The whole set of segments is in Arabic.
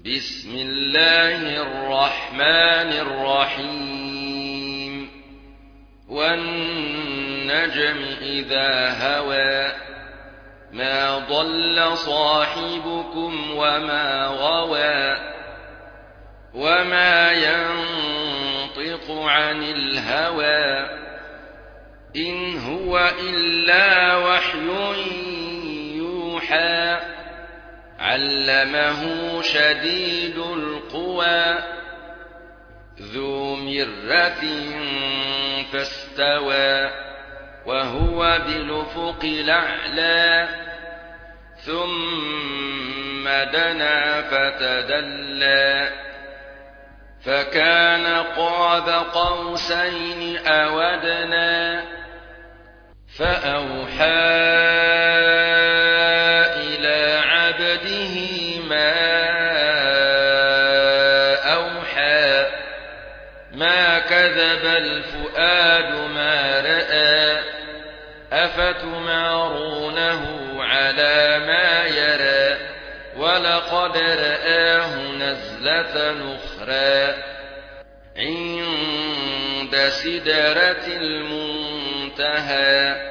بسم الله الرحمن الرحيم والنجم إذا هوى ما ضل صاحبكم وما غوى وما ينطق عن الهوى إن هو إلا وحي يوحى علمه شديد القوى ذو مرة فاستوى وهو بالأفق الأعلى ثم دنا فتدلى فكان قاب قوسين أو أدنى فأوحى إلى عبده ما أوحى ما كذب الفؤاد ما رأى أفتمارونه على ما يرى ولقد رآه نزلة أخرى عند سدرة المنتهى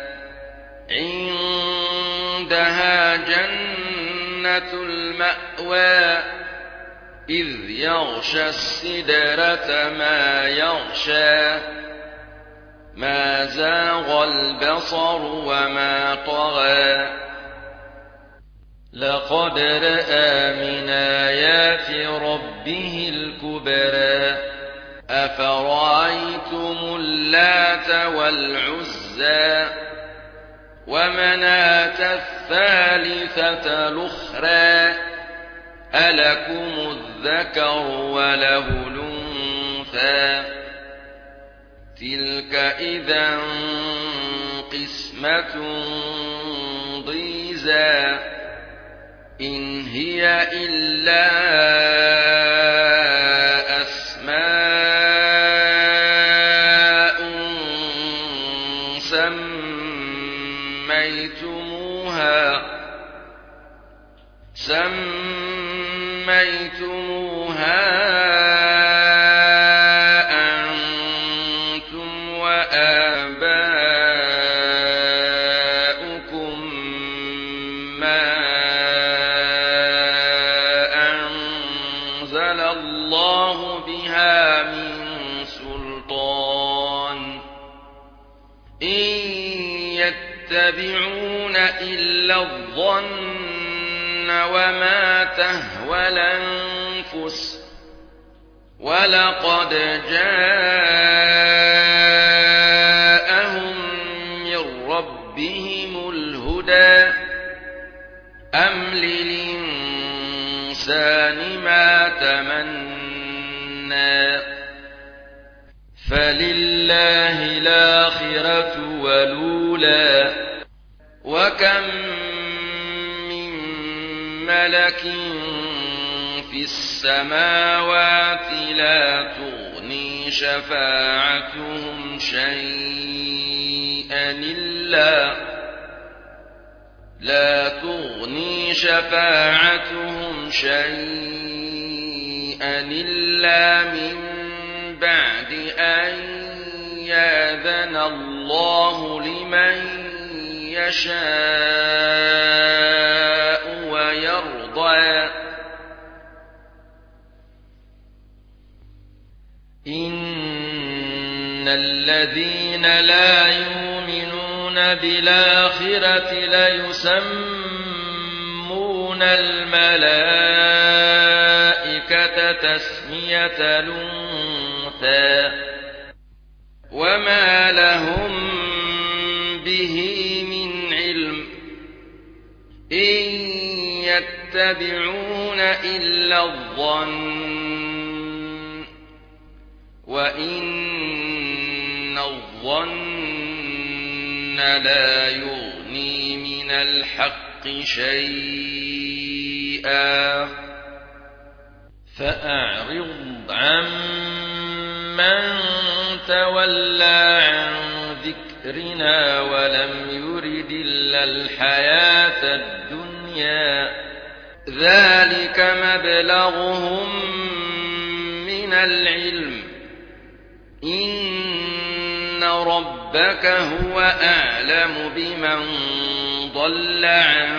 عندها جنة المأوى إذ يغشى السدرة ما يغشى ما زاغ البصر وما طغى لقد رأى من آيات ربه الكبرى أفرأيتم اللات والعزى ومناة الثالثة الأخرى ألكم الذكر وله الأنثى تلك إذا قسمة ضيزى إن هي إلا أسماء سميتموها أنتم وآباؤكم ما أنزل الله بها من سلطان إن يتبعون إلا الظن وما تهوى الأنفس ولقد جاءهم من ربهم الهدى أم للإنسان ما تمنى فلله الآخرة والأولى وكم ملك في السماوات لا تغني شفاعتهم شيئا إلا من بعد أن يأذن الله لمن يشاء ويرضى إن الذين لا يؤمنون بالآخرة ليسمون الملائكة تسمية الأنثى وما لهم به من علم إن يتبعون إلا الظن وإن الظن لا يغني من الحق شيئا فأعرض عمن تولى عن ذكرنا ولم يرد إلا الحياة الدنيا ذلك مبلغهم من العلم إن ربك هو أعلم بمن ضل عن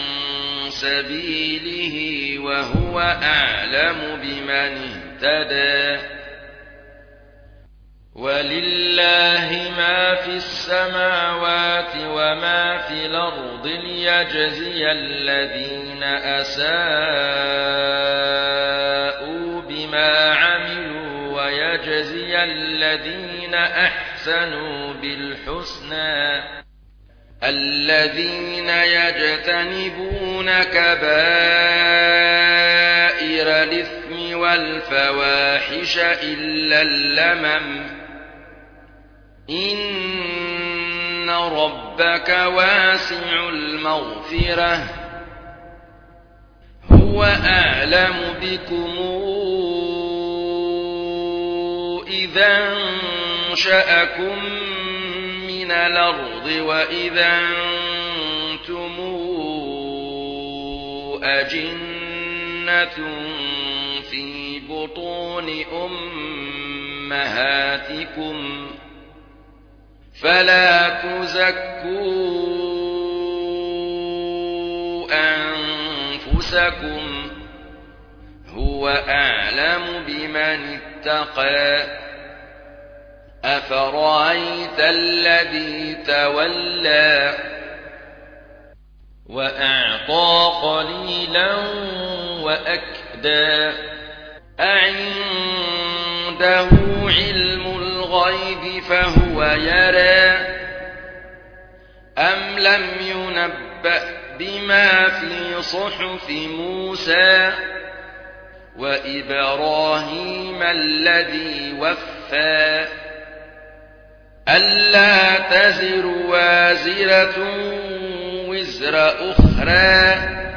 سبيله وهو أعلم بمن اهتدى ولله ما في السماوات وما في الأرض ليجزي الذين أساءوا بما عملوا ويجزي الذين أحسنوا بالحسنى الذين يجتنبون كبائر الإثم والفواحش إلا اللمم إن ربك واسع المغفرة هو أعلم بكم إذا أنشأكم من الأرض وإذا أنتم أجنة في بطون أمهاتكم فلا تزكوا أنفسكم هو أعلم بمن اتقى أفرأيت الذي تولى وأعطى قليلا وأكدى أعنده علم الغيب فهو يرى أم لم ينبأ بما في صحف موسى وإبراهيم الذي وفى ألا تزر وازرة وزر أخرى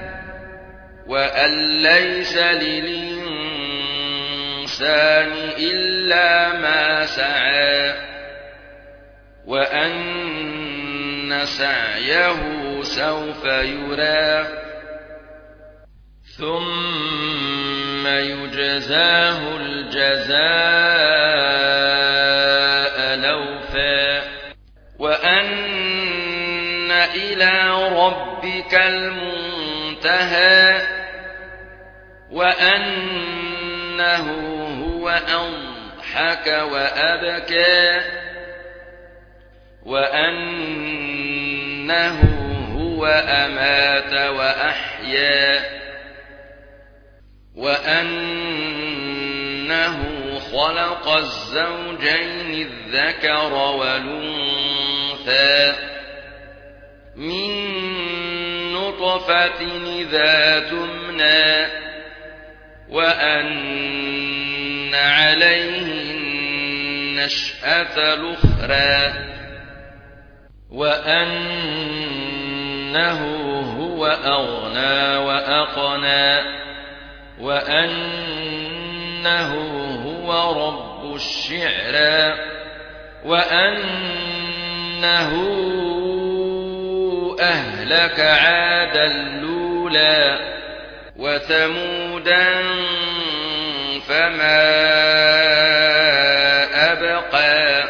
وأن ليس للإنسان إلا ما سعى وأن سعيه سوف يرى ثم يجزاه الجزاء الأوفى وأن إلى ربك المنتهى وأنه هو أضحك وأبكى وأنه هو أمات وأحيا وأنه خلق الزوجين الذكر والأنثى من نطفة إذا تمنى وأن عليه النشأة الأخرى وأنه هو أغنى وأقنى وأنه هو رب الشعرى وأنه أهلك عادا الأولى وثمودا فما أبقى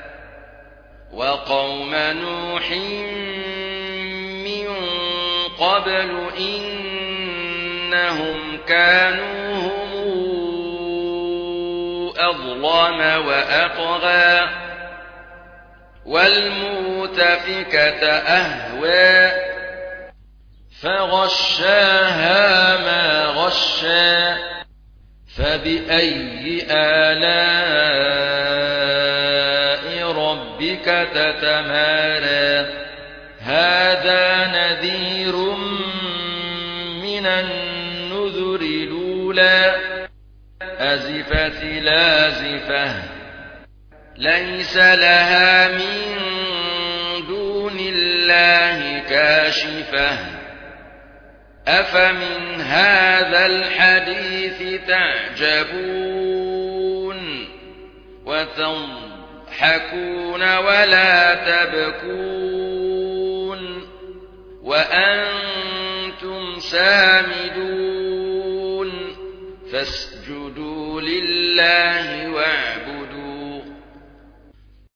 وقوم نوح من قبل إنهم كانوا هم أظلم وأطغى والمؤتفكة أهوى فغشاها ما غشى فبأي آلاء ربك تتمارى هذا نذير من النذر الأولى أزفت لازفة ليس لها من دون الله كاشفة أفمن هذا الحديث تعجبون وتضحكون ولا تبكون وأنتم سامدون فاسجدوا لله